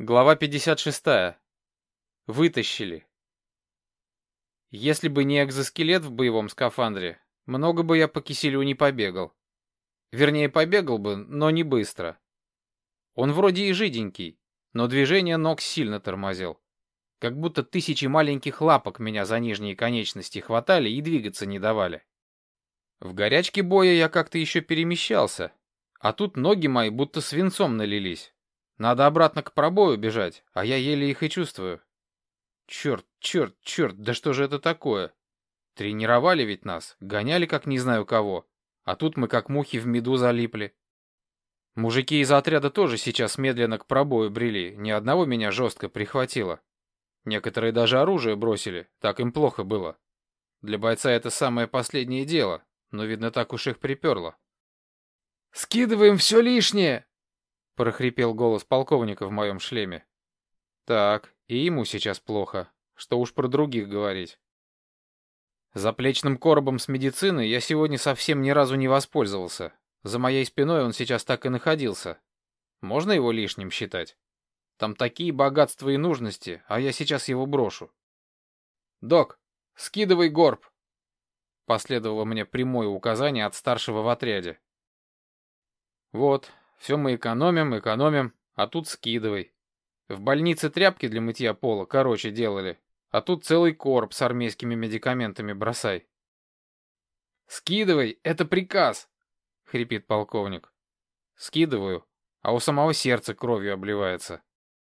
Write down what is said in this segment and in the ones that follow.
Глава 56. Вытащили. Если бы не экзоскелет в боевом скафандре, много бы я по киселю не побегал. Вернее, побегал бы, но не быстро. Он вроде и жиденький, но движение ног сильно тормозил. Как будто тысячи маленьких лапок меня за нижние конечности хватали и двигаться не давали. В горячке боя я как-то еще перемещался, а тут ноги мои будто свинцом налились. Надо обратно к пробою бежать, а я еле их и чувствую. Черт, черт, черт, да что же это такое? Тренировали ведь нас, гоняли как не знаю кого, а тут мы как мухи в меду залипли. Мужики из отряда тоже сейчас медленно к пробою брели, ни одного меня жестко прихватило. Некоторые даже оружие бросили, так им плохо было. Для бойца это самое последнее дело, но видно так уж их приперло. «Скидываем все лишнее!» — прохрипел голос полковника в моем шлеме. Так, и ему сейчас плохо, что уж про других говорить. Заплечным коробом с медициной я сегодня совсем ни разу не воспользовался. За моей спиной он сейчас так и находился. Можно его лишним считать? Там такие богатства и нужности, а я сейчас его брошу. «Док, скидывай горб!» Последовало мне прямое указание от старшего в отряде. Вот, все мы экономим, а тут скидывай. В больнице тряпки для мытья пола короче делали, а тут целый короб с армейскими медикаментами бросай. «Скидывай, это приказ!» — хрипит полковник. Скидываю, а у самого сердце кровью обливается.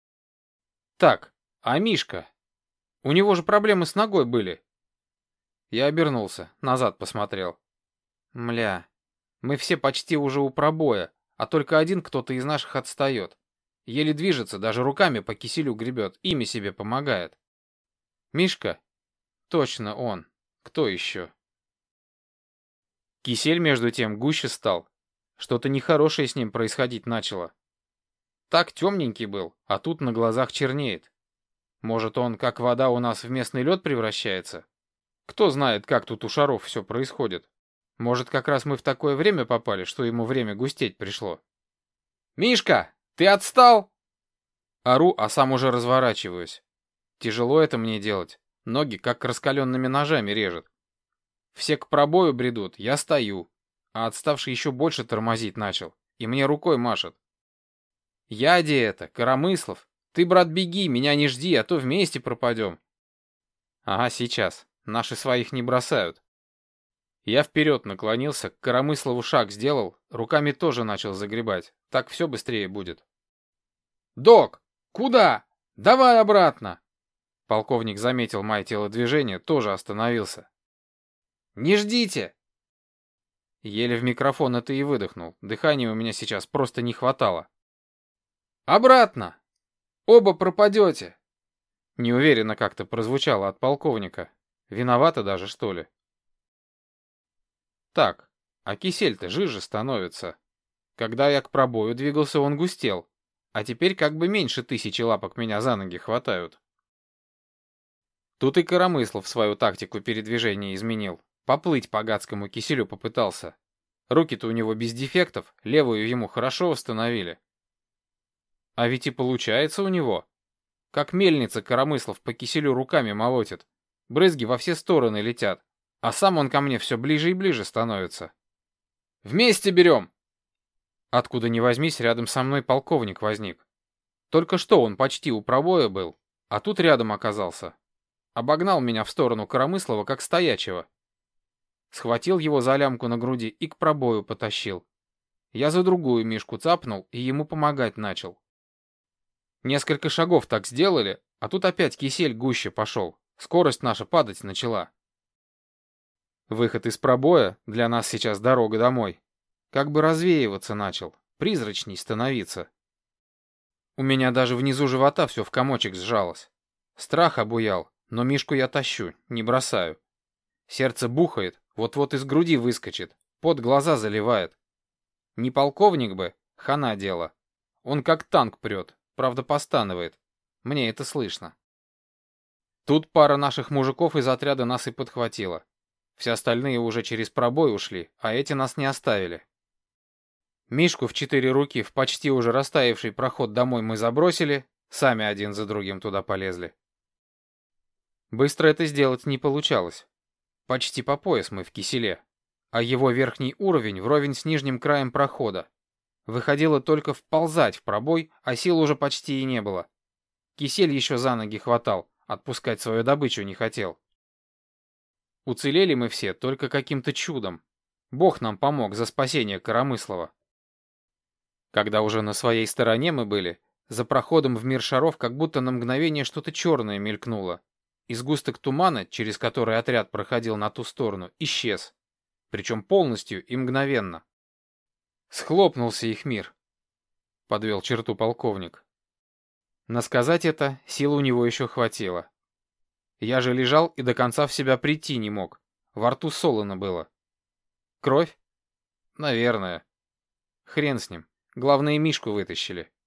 Так, а Мишка? У него же проблемы с ногой были. Я обернулся, назад посмотрел. Мля, мы все почти уже у пробоя, а только один кто-то из наших отстает. Еле движется, даже руками по киселю гребет, ими себе помогает. Мишка? Точно он. Кто еще? Кисель, между тем, гуще стал. Что-то нехорошее с ним происходить начало. Так темненький был, а тут на глазах чернеет. Может, он, как вода, у нас в местный лед превращается? Кто знает, как тут у шаров все происходит. Может, как раз мы в такое время попали, что ему время густеть пришло. «Мишка, ты отстал?» Ору, а сам уже разворачиваюсь. Тяжело это мне делать. Ноги как раскаленными ножами режет. Все к пробою бредут, я стою. А отставший еще больше тормозить начал. И мне рукой машет. «Яде это, Коромыслов. Ты, брат, беги, меня не жди, а то вместе пропадем». Ага, сейчас. Наши своих не бросают. Я вперед наклонился, к Коромыслову шаг сделал, руками тоже начал загребать. Так все быстрее будет. «Док, куда? Давай обратно!» Полковник заметил мое телодвижение, тоже остановился. «Не ждите!» Еле в микрофон это и выдохнул. Дыхания у меня сейчас просто не хватало. «Обратно! Оба пропадете!» Неуверенно как-то прозвучало от полковника. Виновата даже, что ли? Так, а кисель-то жиже становится. Когда я к пробою двигался, он густел. А теперь как бы меньше 1000 лапок меня за ноги хватают. Тут и Коромыслов свою тактику передвижения изменил. Поплыть по гадскому киселю попытался. Руки-то у него без дефектов, левую ему хорошо восстановили. А ведь и получается у него. Как мельница Коромыслов по киселю руками молотит. Брызги во все стороны летят. А сам он ко мне все ближе и ближе становится. «Вместе берем!» Откуда ни возьмись, рядом со мной полковник возник. Только что он почти у пробоя был, а тут рядом оказался. Обогнал меня в сторону Коромыслова, как стоячего. Схватил его за лямку на груди и к пробою потащил. Я за другую Мишку цапнул и ему помогать начал. Несколько шагов так сделали, а тут опять кисель гуще пошел. Скорость наша падать начала. Выход из пробоя, для нас сейчас дорога домой, как бы развеиваться начал, призрачней становиться. У меня даже внизу живота все в комочек сжалось. Страх обуял, но Мишку я тащу, не бросаю. Сердце бухает, вот-вот из груди выскочит, пот глаза заливает. Не полковник бы, хана дело. Он как танк прет, правда постанывает. Мне это слышно. Тут пара наших мужиков из отряда нас и подхватила. Все остальные уже через пробой ушли, а эти нас не оставили. Мишку в 4 руки в почти уже растаявший проход домой мы забросили, Сами один за другим туда полезли. Быстро это сделать не получалось. Почти по пояс мы в киселе, а его верхний уровень вровень с нижним краем прохода. Выходило только вползать в пробой, а сил уже почти и не было. Кисель еще за ноги хватал, отпускать свою добычу не хотел. Уцелели мы все только каким-то чудом. Бог нам помог за спасение Коромыслова. Когда уже на своей стороне мы были, за проходом в мир шаров как будто на мгновение что-то черное мелькнуло. И сгусток тумана, через который отряд проходил на ту сторону, исчез. Причем полностью и мгновенно. Схлопнулся их мир, подвел черту полковник. Но сказать это сил у него еще хватило. Я же лежал и до конца в себя прийти не мог. Во рту солоно было. Кровь? Наверное. Хрен с ним. Главное, Мишку вытащили.